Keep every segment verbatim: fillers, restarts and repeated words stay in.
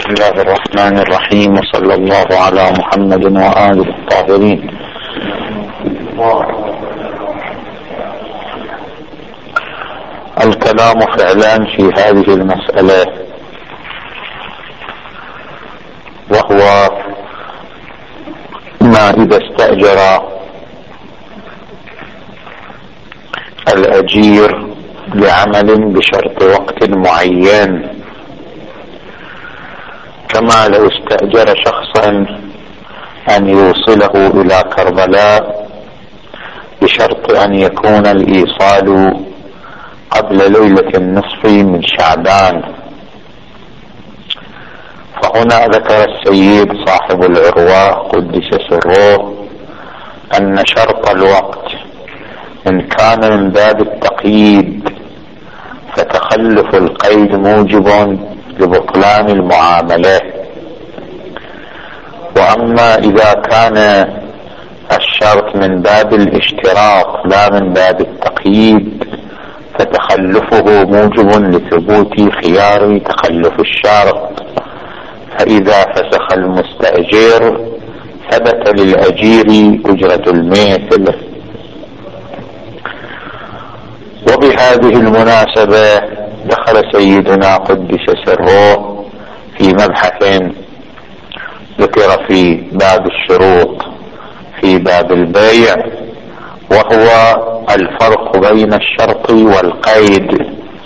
بسم الله الرحمن الرحيم، وصلى الله على محمد وآله الطاهرين. الكلام فعلا في هذه المسألة، وهو ما إذا استأجر الأجير لعمل بشرط وقت معين، كما لو استأجر شخصا أن يوصله إلى كربلاء بشرط أن يكون الإيصال قبل ليلة النصف من شعبان. فهنا ذكر السيد صاحب العروة قدس سره أن شرط الوقت إن كان من باب التقييد فتخلف القيد موجب لبطلان المعاملة، وأما إذا كان الشرط من باب الاشتراط لا من باب التقييد فتخلفه موجب لثبوت خيار تخلف الشرط. فإذا فسخ المستأجر ثبت للأجير أجرة المثل. وبهذه المناسبة دخل سيدنا قدس سره في مبحث ذكر في باب الشروط في باب البيع، وهو الفرق بين الشرط والقيد.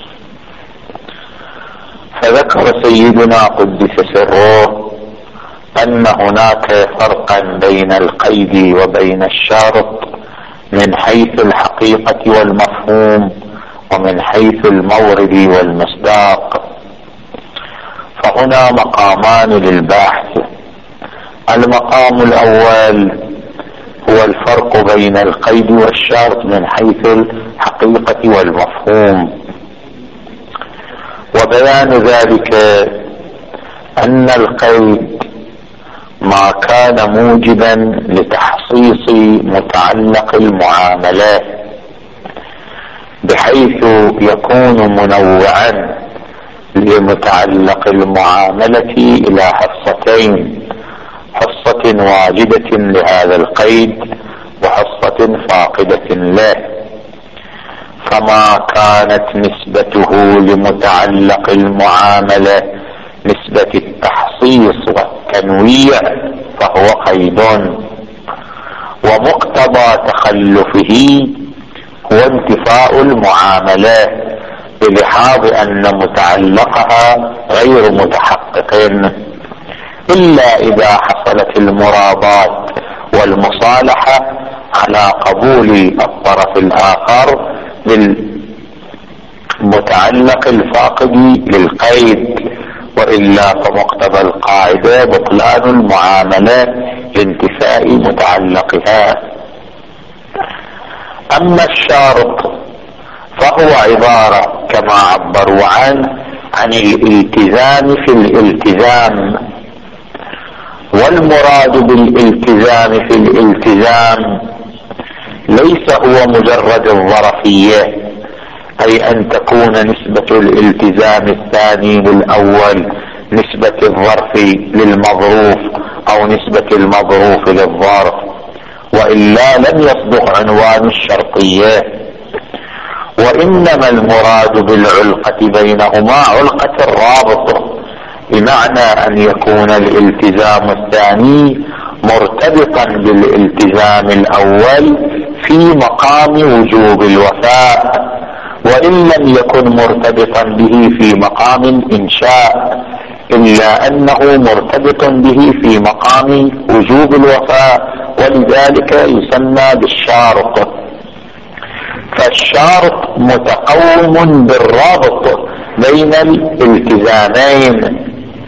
فذكر سيدنا قدس سره أن هناك فرقا بين القيد وبين الشرط من حيث الحقيقة والمفهوم ومن حيث المورد والمصداق. فهنا مقامان للبحث. المقام الأول هو الفرق بين القيد والشرط من حيث الحقيقة والمفهوم، وبيان ذلك أن القيد ما كان موجبا لتحصيص متعلق المعاملة بحيث يكون منوعا لمتعلق المعاملة إلى حصتين: حصة واجبة لهذا القيد وحصة فاقدة له. فما كانت نسبته لمتعلق المعاملة نسبة التحصيص والتنويع فهو قيد، ومقتضى تخلفه هو انتفاء المعاملة بلحاظ أن متعلقها غير متحقق، إلا إذا حصلت المرابات والمصالحة على قبول الطرف الآخر للمتعلق الفاقد للقيد، وإلا فمقتضى القاعدة بطلان المعاملة لانتفاء متعلقها. أما الشرط فهو عبارة كما عبروا عنه عن الالتزام في الالتزام، والمراد بالالتزام في الالتزام ليس هو مجرد الظرفية، أي أن تكون نسبة الالتزام الثاني للأول نسبة الظرف للمظروف أو نسبة المظروف للظرف، وإلا لم يصدق عنوان الشرطية. وإنما المراد بالعلقة بينهما علقة الرابط، بمعنى أن يكون الالتزام الثاني مرتبطا بالالتزام الأول في مقام وجوب الوفاء، وإن لم يكن مرتبطا به في مقام الإنشاء، إلا أنه مرتبط به في مقام وجوب الوفاء، ولذلك يسمى بالشارط. فالشارط متقوم بالرابط بين الالتزامين،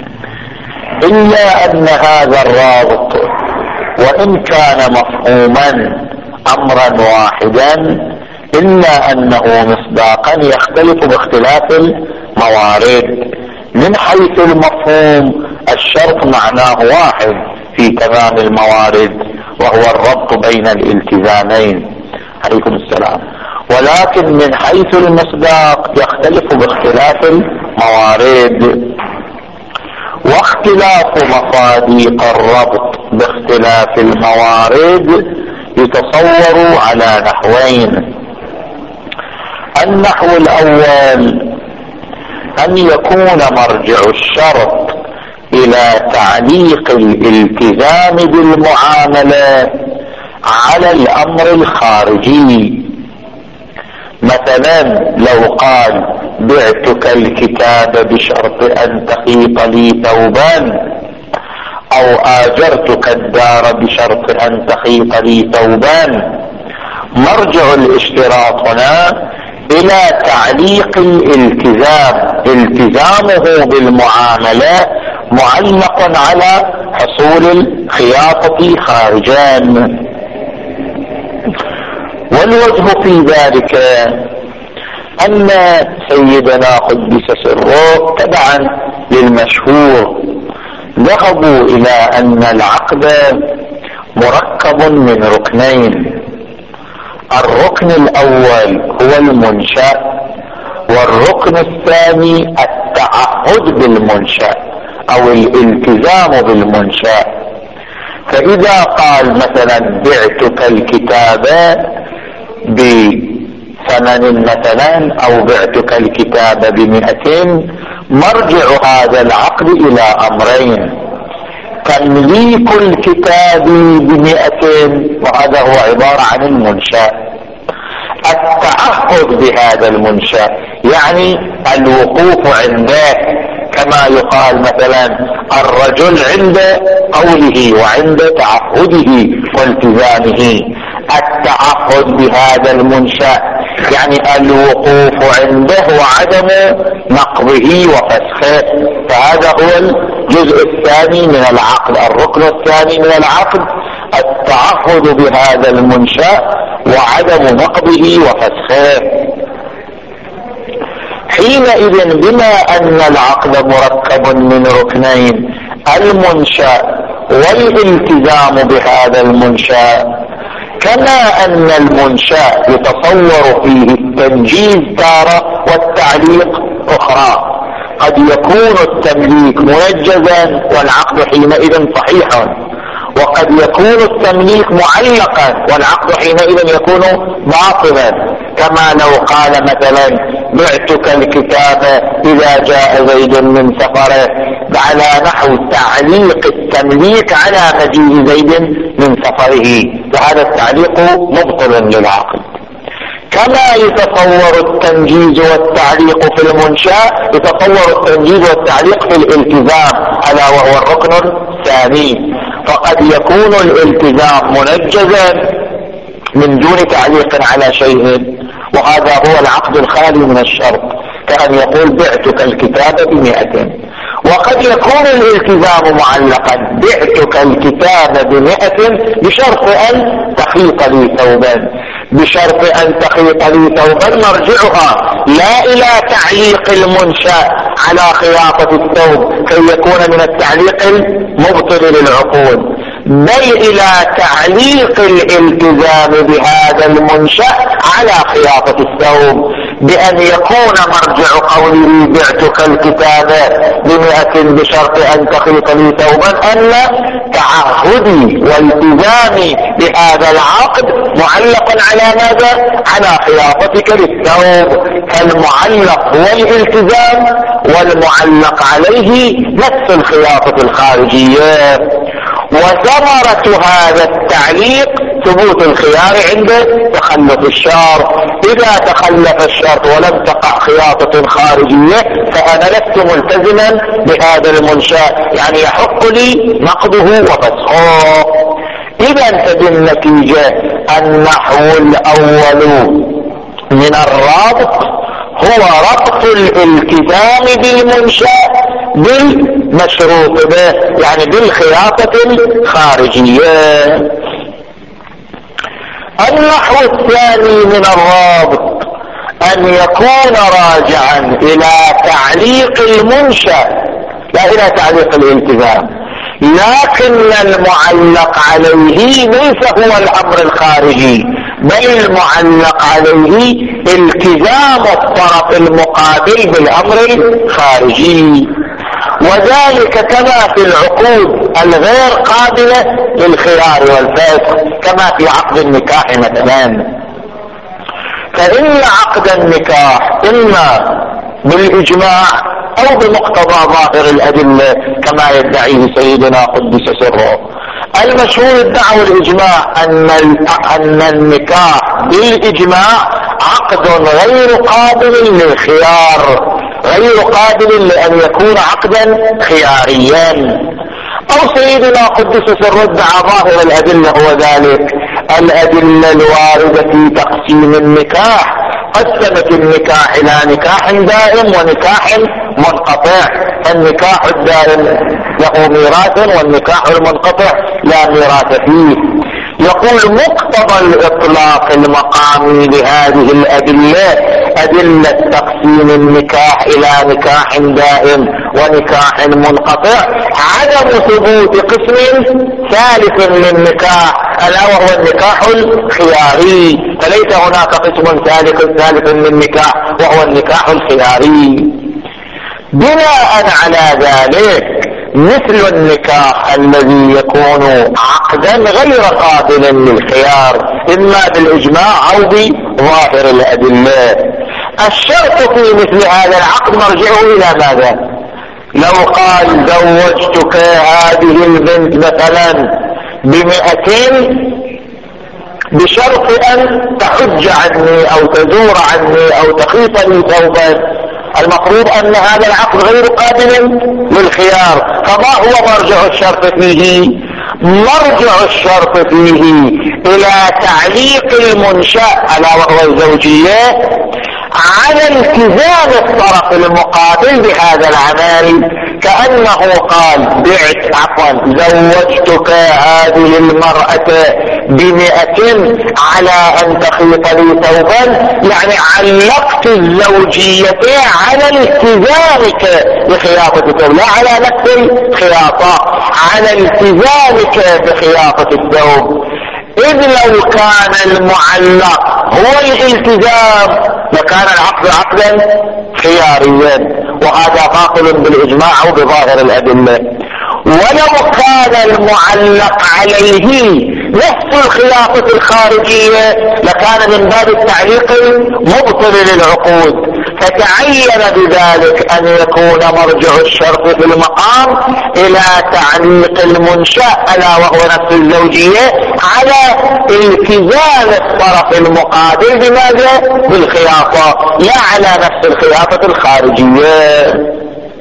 إلا أن هذا الرابط وإن كان مفهوما أمرا واحدا إلا أنه مصداقا يختلف باختلاف الموارد. من حيث المفهوم الشرط معناه واحد في تمام الموارد، وهو الربط بين الالتزامين. عليكم السلام. ولكن من حيث المصداق يختلف باختلاف الموارد. واختلاف واختلاف مصادق الربط باختلاف الموارد يتصور على نحوين. النحو الأول أن يكون مرجع الشرط إلى تعليق الالتزام بالمعاملة على الأمر الخارجي. مثلا لو قال بعتك الكتاب بشرط أن تخيط لي ثوبان، أو آجرتك الدار بشرط أن تخيط لي ثوبان، مرجع الاشتراط هنا إلى تعليق الالتزام، التزامه بالمعاملة معلق على حصول الخياطة خارجان. والوجه في ذلك أن سيدنا قدس سره تبعا للمشهور ذهبوا إلى أن العقد مركب من ركنين. الركن الأول هو المنشأ، والركن الثاني التعهد بالمنشأ أو الالتزام بالمنشأ. فإذا قال مثلا بعتك الكتاب بثمن مثلا أو بعتك الكتاب بمئتين، مرجع هذا العقد إلى أمرين: تمليك الكتاب بمئتين وهذا هو عبارة عن المنشأ، التعهد بهذا المنشأ يعني الوقوف عنده، كما يقال مثلا الرجل عند قوله وعند تعهده والتزامه. التعهد بهذا المنشأ يعني الوقوف عنده وعدم نقضه وفسخه، فهذا هو الجزء الثاني من العقد، الركن الثاني من العقد التعهد بهذا المنشأ وعدم نقضه وفسخه. حينئذ بما أن العقد مركب من ركنين، المنشأ والالتزام بهذا المنشأ، كما أن المنشأ يتصور فيه التنجيز تارة والتعليق أخرى، قد يكون التمليك منجزا والعقد حينئذ صحيحا، وقد يكون التمليك معلقا والعقد حينئذ يكون باطلا، كما لو قال مثلا بعتك الكتاب إذا جاء زيد من سفره، على نحو تعليق التمليك على مجيء زيد من سفره، فهذا التعليق مبطل للعقد. كما يتصور التنجيز والتعليق في المنشأ، يتصور التنجيز والتعليق في الالتزام ألا وهو الركن الثاني. فقد يكون الالتزام منجزا من دون تعليق على شيء، وهذا هو العقد الخالي من الشرط، كأن يقول بعتك الكتاب بمئة. وقد يكون الالتزام معلقا: بعتك الكتاب بمئة بشرط أن تخيط لي ثوبا، بشرط أن تخيط لي ثوبا مرجعها لا إلى تعليق المنشأ على خياطة الثوب كي يكون من التعليق المبطل للعقود، بل إلى تعليق الالتزام بهذا المنشأ على خياطة الثوب، بأن يكون مرجع قوله بعتك الكتاب بمئة بشرط أن تخيط لي ثوبا أن تعهدي والتزامي بهذا العقد معلق على ماذا؟ على خياطتك للثوب، فالمعلق هو الالتزام والمعلق عليه نفس الخياطة الخارجية. وثمرة هذا التعليق ثبوت الخيار عند تخلف الشرط. إذا تخلف الشرط ولم تقع خياطة خارجية فأنا لست ملتزما بهذا المنشأ، يعني يحق لي نقضه وفسخه. إذا فبالنتيجة النحو الأول من الرابط هو ربط الالتزام بالمنشأ بالمشروط به، يعني بالخياطة الخارجية. النحو الثاني من الرابط أن يكون راجعا إلى تعليق المنشأ لا إلى تعليق الالتزام، لكن المعلق عليه ليس هو الأمر الخارجي، بل المعلق عليه التزام الطرف المقابل بالأمر الخارجي. وذلك كما في العقود الغير قابلة للخيار والفسخ كما في عقد النكاح مثلا. فإن عقد النكاح إما بالإجماع أو بمقتضى ظاهر الأدلة كما يدعيه سيدنا قدس سره. المشهور الدعوة الإجماع أن أن النكاح بالإجماع عقد غير قابل للخيار، غير قابل لأن يكون عقدا خياريا. أو سيدنا قدس سره ادعى ظاهر الأدلة، هو ذلك الأدلة الواردة في تقسيم النكاح، قسمت النكاح إلى نكاح دائم ونكاح منقطع، فالنكاح الدائم له ميراث والنكاح المنقطع لا ميراث فيه. يقول مقتضى الإطلاق المقامي لهذه الأدلة، أدلة تقسيم النكاح إلى نكاح دائم ونكاح منقطع، عدم ثبوت قسم ثالث للنكاح ألا وهو النكاح الخياري، فليس هناك قسم ثالث ثالث للنكاح وهو النكاح الخياري. بناء على ذلك مثل النكاح الذي يكون عقدا غير قابل للخيار إما بالإجماع أو بظاهر الأدلة. الشرط في مثل هذا العقد مرجعه إلى ماذا؟ لو قال زوجتك هذه البنت مثلا بمئتين بشرط أن تحج عني أو تزور عني أو تخيط لي ثوبا، المفروض أن هذا العقد غير قابل للخيار. فما هو مرجع الشرط فيه؟ مرجع الشرط فيه إلى تعليق المنشأ ألا وهو الزوجية على التزام الطرف المقابل بهذا العمل، كأنه قال بعت عفوا زوجتك هذه المرأة بمئة على أن تخيط لي ثوبا، يعني علقت الزوجية على التزامك بخياطة الثوب لا على نفس الخياطة، على التزامك بخياطة الثوب. إذ لو كان المعلق هو الالتزام لكان العقد عقدا خياريا، وهذا باطل بالإجماع أو بظاهر الأدلة. ولو كان المعلق عليه نفس الخياطة الخارجية لكان من باب التعليق مبطل للعقود، فتعين بذلك أن يكون مرجع الشرط في المقام إلى تعليق المنشأ ألا وهو نفس الزوجية على التزام الطرف المقابل بماذا؟ بالخياطة لا على نفس الخياطة الخارجية.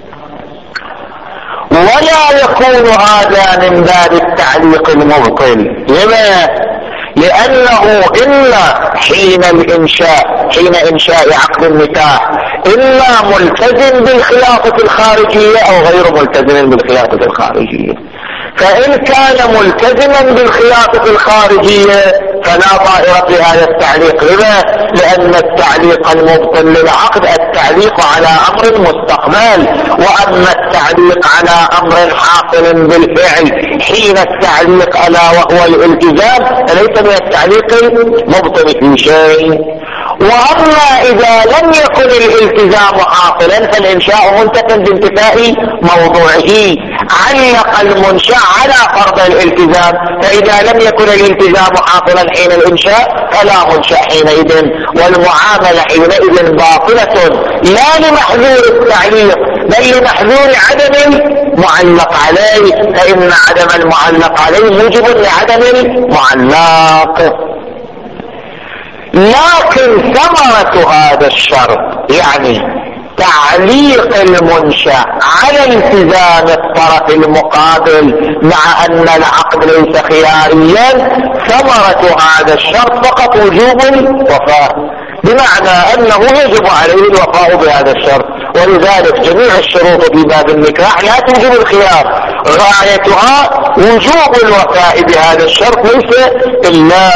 ولا يكون هذا من باب التعليق المبطل. لما؟ لأنه إما حين الإنشاء حين إنشاء عقد النكاح إما ملتزم بالخياطة الخارجية أو غير ملتزم بالخياطة الخارجية. فإن كان ملتزما بالخياطة الخارجية فلا ضائرة لهذا التعليق. لما؟ لأن التعليق المبطل للعقد التعليق على أمر مستقبل، وأما التعليق على أمر حاصل بالفعل حين التعليق ألا وهو الالتزام فليس من التعليق المبطل في شيء. وأما إذا لم يكن الالتزام حاصلا فالإنشاء منتفى بانتفاء موضوعه، علق المنشأ على فرض الالتزام، فإذا لم يكن الالتزام حاصلا حين الإنشاء فلا منشأ حينئذ، والمعاملة حينئذ باطلة لا لمحذور التعليق بل لمحذور عدم المعلق عليه، فإن عدم المعلق عليه موجب لعدم المعلق. لكن ثمرة هذا الشرط يعني تعليق المنشأ على التزام الطرف المقابل مع أن العقد ليس خياريا، ثمرة هذا الشرط فقط وجوب الوفاء، بمعنى أنه يجب عليه الوفاء بهذا الشرط. ولذلك جميع الشروط في باب النكاح لا توجب الخيار، غايتها وجوب الوفاء بهذا الشرط ليس إلا.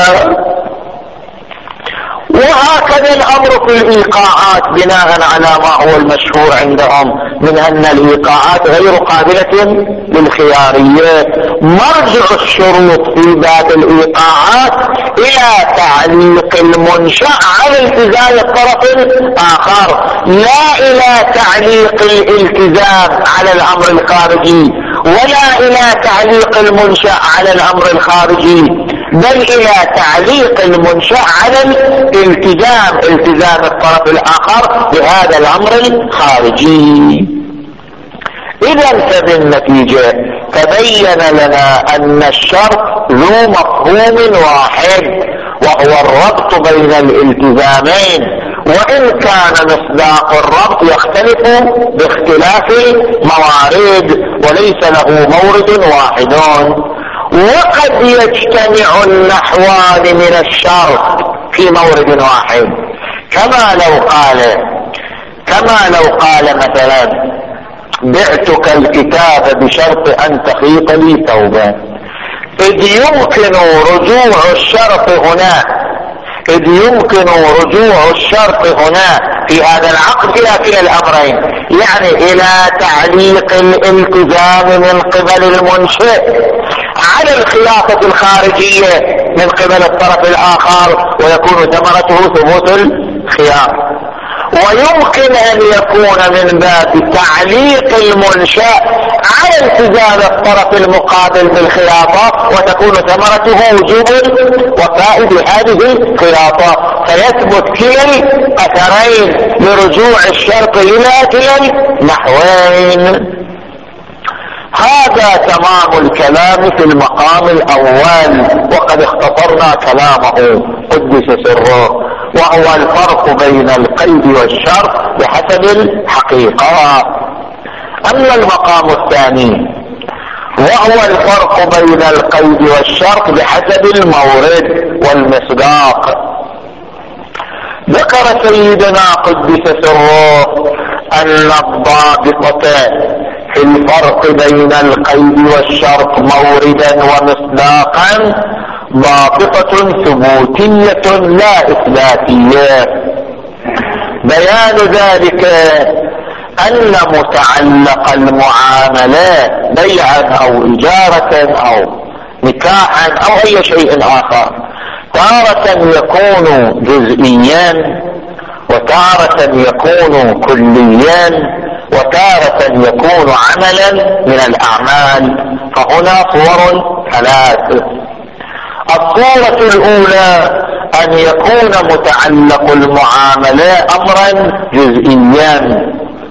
وهكذا الأمر في الإيقاعات بناء على ما هو المشهور عندهم من أن الإيقاعات غير قابلة للخيارية. مرجع الشروط في باب الإيقاعات الى تعليق المنشأ على التزام الطرف الاخر، لا الى تعليق الالتزام على الامر الخارجي، ولا الى تعليق المنشأ على الامر الخارجي، بل الى تعليق المنشأ على الالتزام التزام الطرف الاخر بهذا الامر الخارجي. اذا فبالنتيجة تبين لنا ان الشرط ذو مفهوم واحد، وهو الربط بين الالتزامين، وان كان مصداق الربط يختلف باختلاف الموارد وليس له مورد واحد. وقد يجتمع النحوان من الشرط في مورد واحد، كما لو قال كما لو قال مثلا بعتك الكتاب بشرط ان تخيط لي ثوبا، اذ يمكن رجوع الشرط هنا اذ يمكن رجوع الشرط هنا في هذا العقد الى كلا الامرين، يعني الى تعليق الالتزام من قبل المنشئ على الخلافة الخارجية من قبل الطرف الاخر، ويكون ثمرته ثبوت الخيار. ويمكن ان يكون من باب تعليق المنشأ على التزام الطرف المقابل بالخياطة، وتكون ثمرته وجوب الوفاء بهذه الخياطة، فيثبت كلا الاثرين لرجوع الشرط الى كلا النحوين. هذا تمام الكلام في المقام الاول، وقد اختصرنا كلامه قدس سره، وهو الفرق بين القيد والشرط بحسب الحقيقة. اما المقام الثاني وهو الفرق بين القيد والشرط بحسب المورد والمصداق، ذكر سيدنا قدس سره ان الضابطة في الفرق بين القيد والشرط موردا ومصداقا ضابطة ثبوتية لا إثباتية. بيان ذلك أن متعلق المعاملات بيعا أو إجارة أو نكاحا أو أي شيء آخر تارة يكون جزئيا، وتارة يكون كليا، وتارة يكون عملا من الأعمال. فهنا صور ثلاث. الصورة الأولى أن يكون متعلق المعاملة أمرا جزئيا،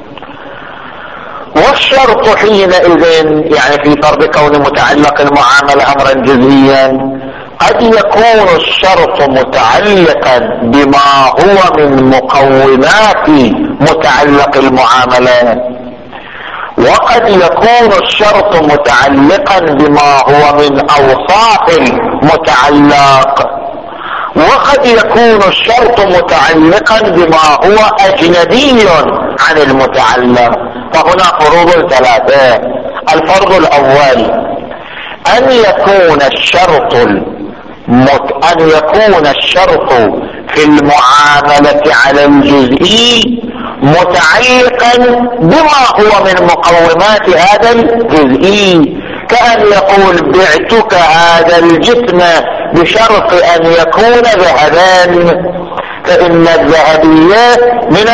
والشرط حينئذ يعني في فرض كون متعلق المعاملة أمرا جزئيا قد يكون الشرط متعلقا بما هو من مقومات متعلق المعاملة، وقد يكون الشرط متعلقا بما هو من اوصاف المتعلق، وقد يكون الشرط متعلقا بما هو اجنبي عن المتعلق. فهنا فروض ثلاثة. الفرض الاول ان يكون الشرط مت... ان يكون الشرط في المعاملة على الجزئي متعلقا بما هو من مقومات هذا الجزئي، كأن يقول بعتك هذا الجسم بشرط ان يكون ذهبان، فإن الذهبية من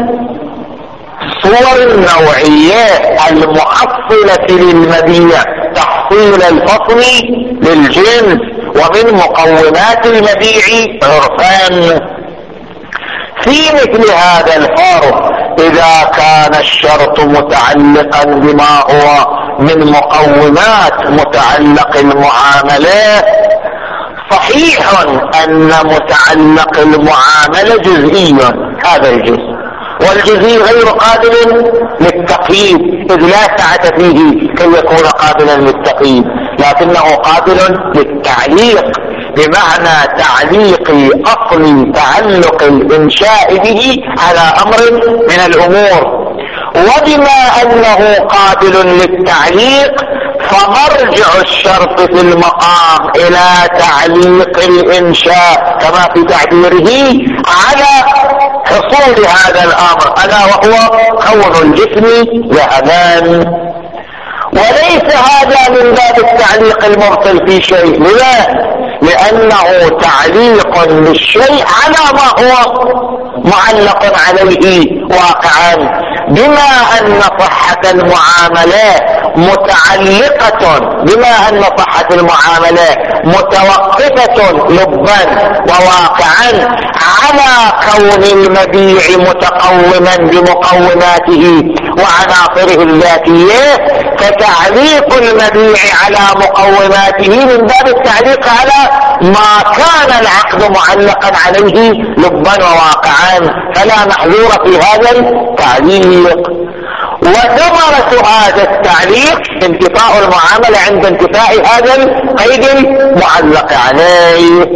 الصور النوعية المحصلة للمبيع تحصيل الفصل للجنس، ومن مقومات المبيع عرفان. في مثل هذا الفرق إذا كان الشرط متعلقا بما هو من مقومات متعلق المعاملات، صحيح أن متعلق المعاملة جزئي هذا الجزء، والجزئي غير قابل للتقييد إذ لا سعة فيه كي يكون قابلا للتقييد، لكنه قابل للتعليق بمعنى تعليق أصل تعلق الإنشاء به على أمر من الأمور. وبما أنه قابل للتعليق فمرجع الشرط في المقام إلى تعليق الإنشاء كما في تعبيره على حصول هذا الأمر، ألا وهو كون الجسم ذهبان. وليس هذا من باب التعليق المرسل في شيء، لا، لأنه تعليق للشيء على ما هو معلق عليه واقعا، بما أن صحة المعاملة متعلقة بما أن صحة المعاملة متوقفة لبا وواقعا على كون المبيع متقوما بمقوماته وعناصره الذاتية، فتعليق المبيع على مقوماته من باب التعليق على ما كان العقد معلقا عليه لبا وواقعا، فلا محذور في هذا التعليق. وثمرة هذا التعليق انتفاء المعاملة عند انتفاء هذا القيد المعلق عليه.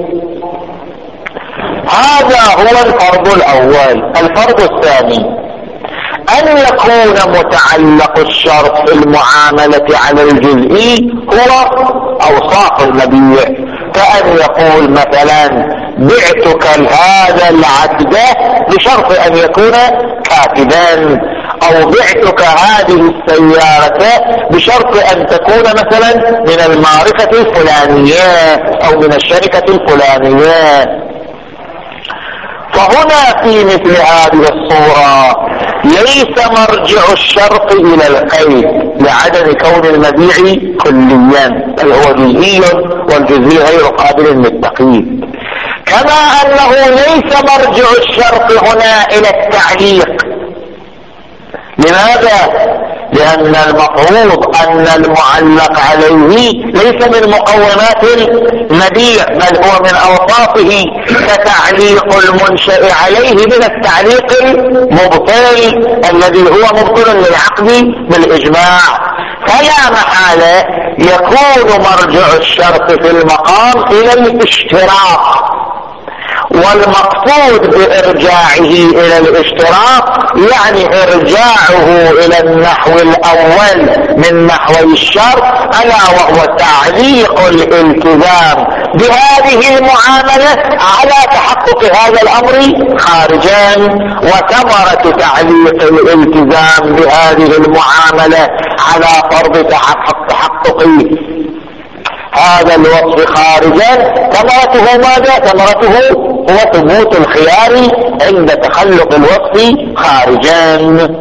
هذا هو الفرض الأول. الفرض الثاني أن يكون متعلق الشرط في المعاملة على الجزئي هو أوصاف المبيع، كأن يقول مثلا بعتك هذا العبد بشرط أن يكون كاتبا، أو بعتك هذه السيارة بشرط أن تكون مثلا من المعرفة الفلانية أو من الشركة الفلانية. فهنا في مثل هذه الصورة ليس مرجع الشرط إلى القيد لعدم كون المبيع كليا، بل هو جزئي، والجزئي غير قابل للتقييد. كما أنه ليس مرجع الشرط هنا إلى التعليق. لماذا؟ لأن المفروض أن المعلق عليه ليس من مقومات المبيع، بل هو من أوصافه، فتعليق المنشأ عليه من التعليق المبطل الذي هو مبطل للعقد بالإجماع. فلا محالة يكون مرجع الشرط في المقام إلى الاشتراك، والمقصود بإرجاعه إلى الاشتراك يعني إرجاعه إلى النحو الأول من نحو الشرط، ألا وهو تعليق الالتزام بهذه المعاملة على تحقق هذا الأمر خارجا. وثمرة تعليق الالتزام بهذه المعاملة على فرض تحقق تحققه هذا الوصف خارجا، ثمرته ماذا؟ ثمرته هو ثبوت الخيار عند تخلق الوصف خارجا.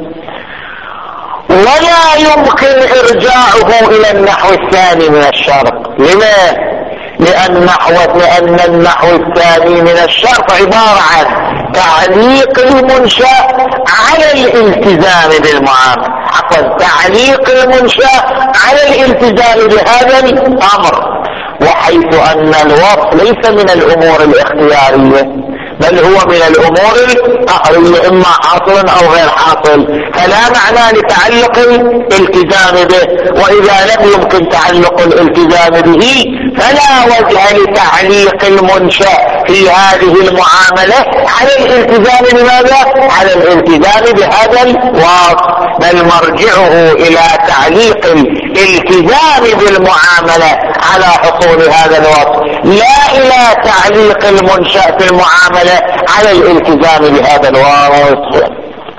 ولا يمكن إرجاعه إلى النحو الثاني من الشرط. لما؟ لأن نحو لأن النحو الثاني من الشرط عبارة عن تعليق المنشأ على الالتزام بالمعاملة، عفوا تعليق المنشأ على الالتزام بهذا الأمر، وحيث أن الوصف ليس من الأمور الاختيارية بل هو من الأمور القهرية، إما حاصل أو غير حاصل، فلا معنى لتعلق الالتزام به. وإذا لم يمكن تعلق الالتزام به فلا وجه لتعليق المنشأ في هذه المعاملة على الالتزام بماذا؟ على الالتزام بهذا الوصف، بل مرجعه إلى تعليق الالتزام بالمعاملة على حصول هذا الوصف، لا إلى تعليق المنشأ في المعاملة على الالتزام بهذا الوصف.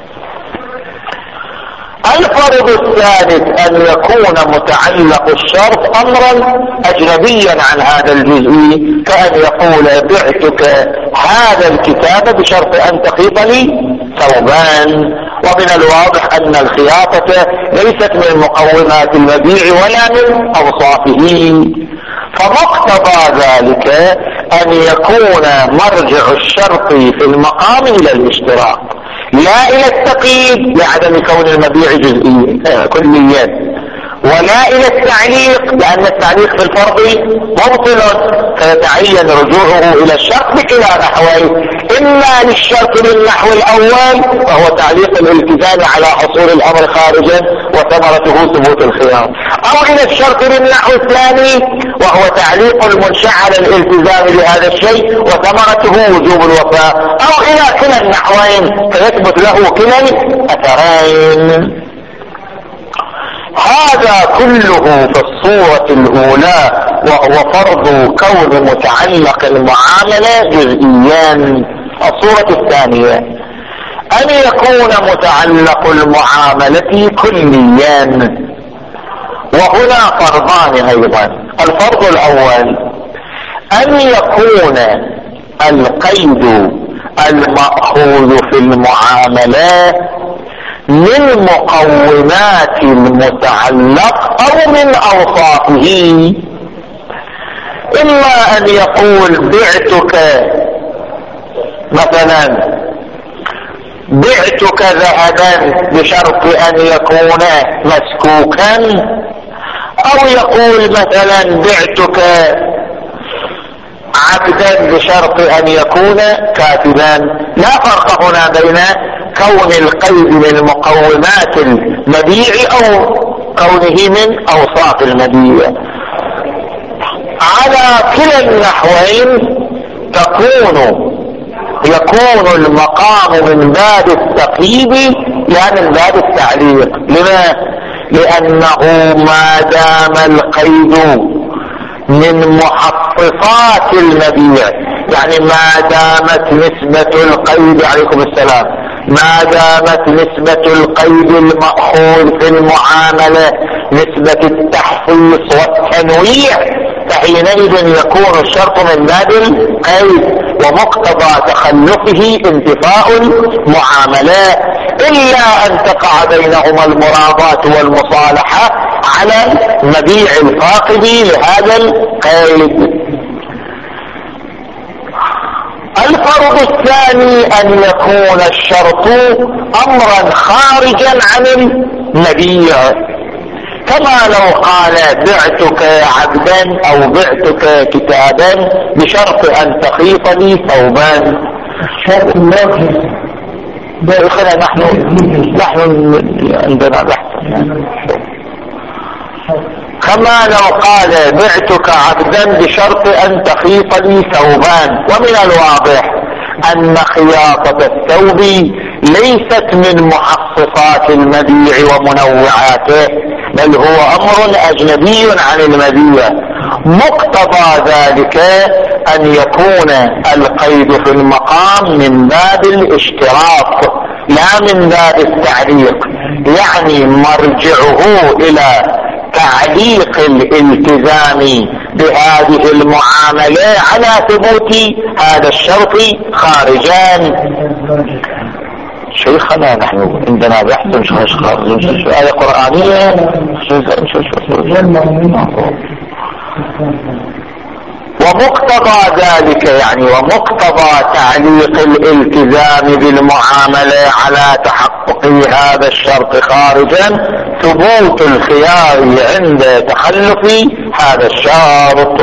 الفرض الثالث أن يكون متعلق الشرط أمرا أجنبيا عن هذا الجزئي، كأن يقول بعتك هذا الكتاب بشرط أن تخيط لي ثوبان. ومن الواضح أن الخياطة ليست من مقومات المبيع ولا من أوصافه، فمقتضى ذلك أن يكون مرجع الشرط في المقام إلى الاشتراك لا إلى التقييد لعدم كون المبيع جزئيا كليا، ولا إلى التعليق لأن التعليق في الفرض مبطل، فيتعين رجوعه إلى الشرط بكلا نحوين، إما للشرط بالنحو الأول وهو تعليق الالتزام على حصول الأمر خارجا وثمرته ثبوت الخيار، أو إلى الشرط بالنحو الثاني وهو تعليق المنشأ على الالتزام بهذا الشيء وثمرته وجوب الوفاء، أو إلى كلا النحوين فيثبت له كلا الأثرين. هذا كله في الصورة الأولى وهو فرض كون متعلق المعاملة جزئيا. الصورة الثانية أن يكون متعلق المعاملة كليا، وهنا فرضان أيضا. الفرض الأول أن يكون القيد المأخوذ في المعاملات من مقومات المتعلق أو من أوصافه. إما أن يقول بعتك مثلا بعتك ذهبا بشرط أن يكون مسكوكا، أو يقول مثلا بعتك عبدا بشرط أن يكون كاتبا. لا فرق هنا بين كون القيد من مقومات المبيع أو كونه من أوصاف المبيع. على كلا النحوين تكون يكون المقام من باب التقييد لا من باب التعليق. لما؟ لأنه ما دام القيد من محفظات المبيع، يعني ما دامت نسبة القيد عليكم السلام ما دامت نسبة القيد المأخوذ في المعاملة نسبة التحفيظ والتنويع، فحينئذ يكون الشرط من باب القيد، ومقتضى تخلفه انتفاء المعاملات، إلا أن تقع بينهما المراضات والمصالحة على مبيع الفاقد لهذا القيد. الفرض الثاني أن يكون الشرط أمرا خارجا عن المبيع، كما لو قال بعتك عبدا أو بعتك كتابا بشرط أن تخيط لي ثوبان. شرط الله دائما نحن نحن عندنا بحث. كما لو قال بعتك عبدا بشرط أن تخيط لي ثوبان، ومن الواضح أن خياطة الثوب ليست من محصصات المبيع ومنوعاته، بل هو أمر أجنبي عن المبيع. مقتضى ذلك أن يكون القيد في المقام من باب الاشتراط لا من باب التعليق، يعني مرجعه إلى تعليق الالتزام بهذه المعاملة على ثبوت هذا الشرط خارجان. شيخنا نحن عندنا بحث مش خارج آية قرآنية. ومقتضى ذلك يعني ومقتضى تعليق الالتزام بالمعاملة على تحقق هذا الشرط خارجا ثبوت الخيار عند تخلف هذا الشرط.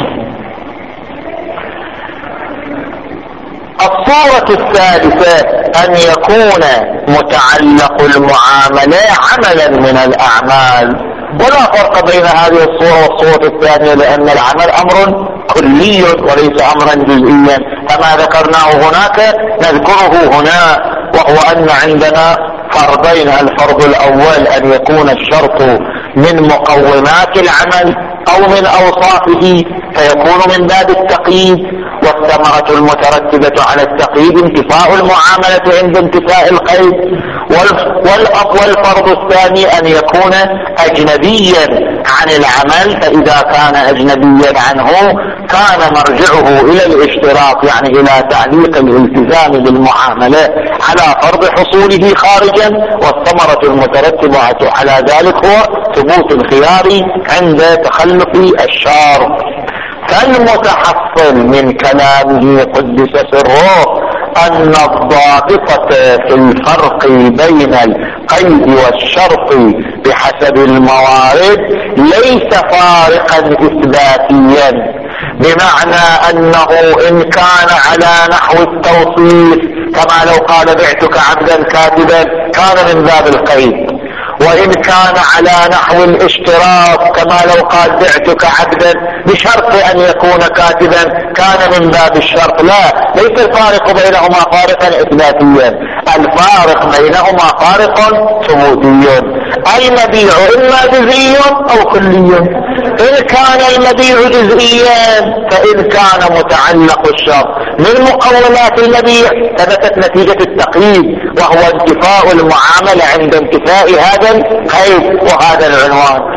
الصورة الثالثة أن يكون متعلق المعاملة عملا من الأعمال، ولا فرق بين هذه الصورة والصورة الثانية، لأن العمل أمر كلي وليس أمرا جزئيا، فما ذكرناه هناك نذكره هنا، وهو أن عندنا فرضين. الفرض الأول أن يكون الشرط من مقومات العمل أو من أوصافه فيكون من باب التقييد، والثمرة المترتبة على التقييد انتفاء المعاملة عند انتفاء القيد. والفرض الثاني أن يكون أجنبيا عن العمل، فإذا كان أجنبيا عنه كان مرجعه إلى الاشتراط، يعني إلى تعليق الالتزام بالمعاملة على فرض حصوله خارجا، والثمرة المترتبة على ذلك هو ثبوت الخيار عند تخلف الشارع. فالمتحصل من كلامه قدس سره أن الضابطة في الفرق بين القيد والشرط بحسب الموارد ليس فارقا إثباتيا، بمعنى أنه إن كان على نحو التوصيف كما لو قال بعتك عبدا كاتبا كان من باب القيد، وإن كان على نحو الاشتراط كما لو قال بعتك عبدا بشرط أن يكون كاتبا كان من باب الشرط. لا، ليس الفارق بينهما فارقا إثباتيا، الفارق بينهما فارق ثبوتي. المبيع إما جزئي أو كلي، إن كان المبيع جزئيا فإن كان متعلق الشرط من مقومات المبيع ثبتت نتيجة التقييد، وهو انتفاء المعاملة عند انتفاء هذا القيد وهذا العنوان.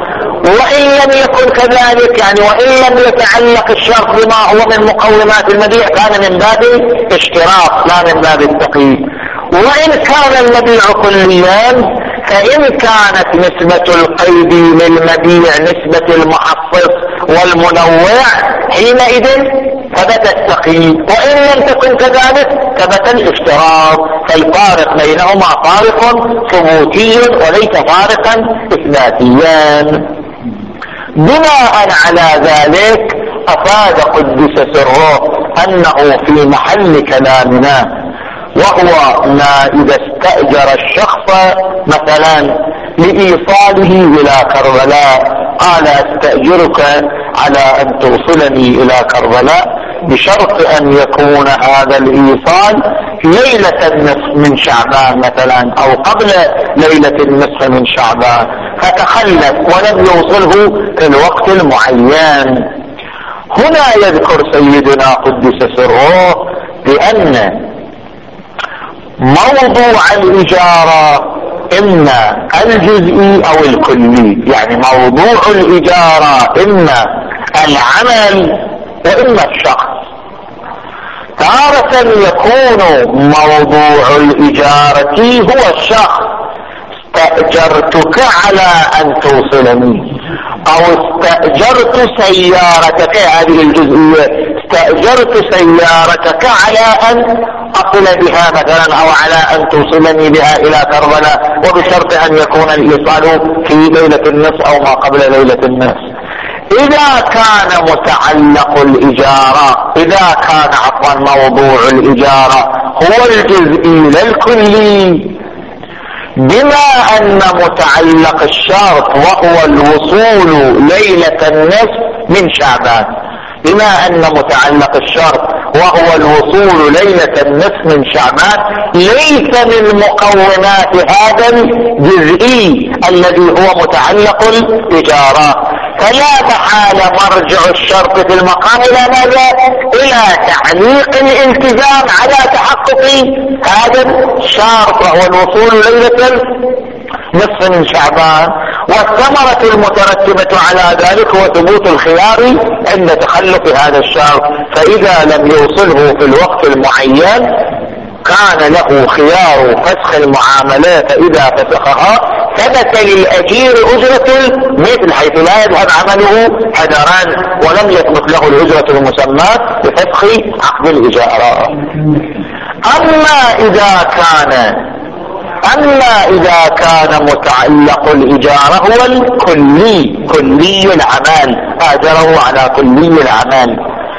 وإن لم يكن كذلك، يعني وإن لم يتعلق الشرط بما هو من مقومات المبيع كان من باب اشتراط لا من باب التقييد. وإن كان المبيع كليا فإن كانت نسبة القيد للمبيع نسبة المحصص والمنوع حينئذ ثبت التقييد، وإن لم تكن كذلك ثبت الاشتراط. فالفارق بينهما فارق ثبوتي وليس فارقا إثباتيا. بناء على ذلك أفاد قدس سره أنه في محل كلامنا، وهو ما إذا استأجر الشخص مثلا لإيصاله إلى كربلاء، قال استأجرك على أن توصلني إلى كربلاء بشرط أن يكون هذا الإيصال ليلة النصف من شعبان مثلا أو قبل ليلة النصف من شعبان، فتخلف ولم يوصله في الوقت المعين. هنا يذكر سيدنا قدس سره بأن موضوع الإجارة إما الجزئي أو الكلي، يعني موضوع الإجارة إما العمل وإما الشخص. تارة يكون موضوع الإجارة هو الشخص، استأجرتك على أن توصلني، أو استأجرت سيارتك، هذه الجزئية، استأجرت سيارتك على أن أصل بها مثلا أو على أن توصلني بها إلى كربلاء، وبشرط أن يكون الإيصال في ليلة النصف أو ما قبل ليلة النصف. إذا كان متعلق الإجارة، إذا كان عفوا موضوع الإجارة هو الجزئي لا الكلي، بما أن متعلق الشرط وهو الوصول ليلة النصف من شعبان، بما أن متعلق الشرط وهو الوصول ليلة النصف من شعبان ليس من مقومات هذا الجزئي الذي هو متعلق الإجارة، فلا محال مرجع الشرط في المقام إلى ماذا؟ إلى تعليق الالتزام على تحقق هذا الشرط وهو الوصول ليلة نصف من شعبان. والثمرة المترتبة على ذلك هو ثبوت الخيار عند تخلف هذا الشرط، فإذا لم يوصله في الوقت المعين كان له خيار فسخ المعاملة، فإذا فسخها ثبت للأجير أجرة المثل حيث لا يذهب عمله هدرا، ولم يثبت له الأجرة المسماة بفسخ عقد الإجارة. أما إذا كان أما إذا كان متعلق الإجارة هو الكلي، كلي العمل، آجره على كلي العمل،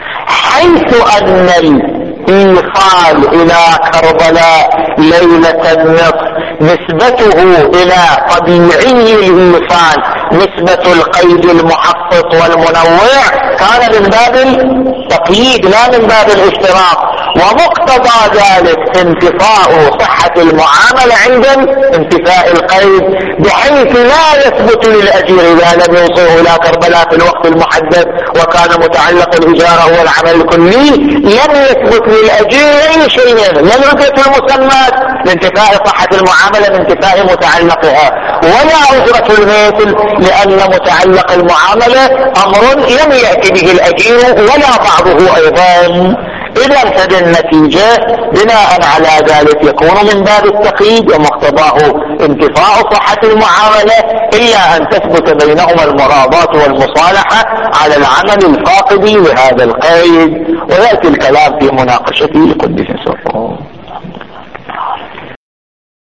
حيث أن الإيصال إلى كربلاء ليلة النصف نسبته إلى طبيعي الإيصال نسبة القيد المحصص والمنوع كان من باب التقييد لا من باب الاشتراط، ومقتضى ذلك انتفاء صحة المعاملة عند انتفاء القيد، بحيث لا يثبت للأجير إذا لم يوصله إلى كربلاء في الوقت المحدد وكان متعلق الإجارة هو العمل الكلي، لم يثبت للأجير أي شيء لا الأجرة المسمى لانتفاء صحة المعاملة من انتفاء متعلقها، ولا أجرة المثل، لأن متعلق المعاملة أمر لم يأتي به الأجير ولا بعضه أيضا. إذا ابتدى النتيجة بناء على ذلك يكون من باب التقييد ومقتضاه انتفاء صحة المعاملة، إلا أن تثبت بينهما المراضات والمصالحة على العمل الفاقد لهذا القيد، ويأتي الكلام في مناقشته لقدس سره.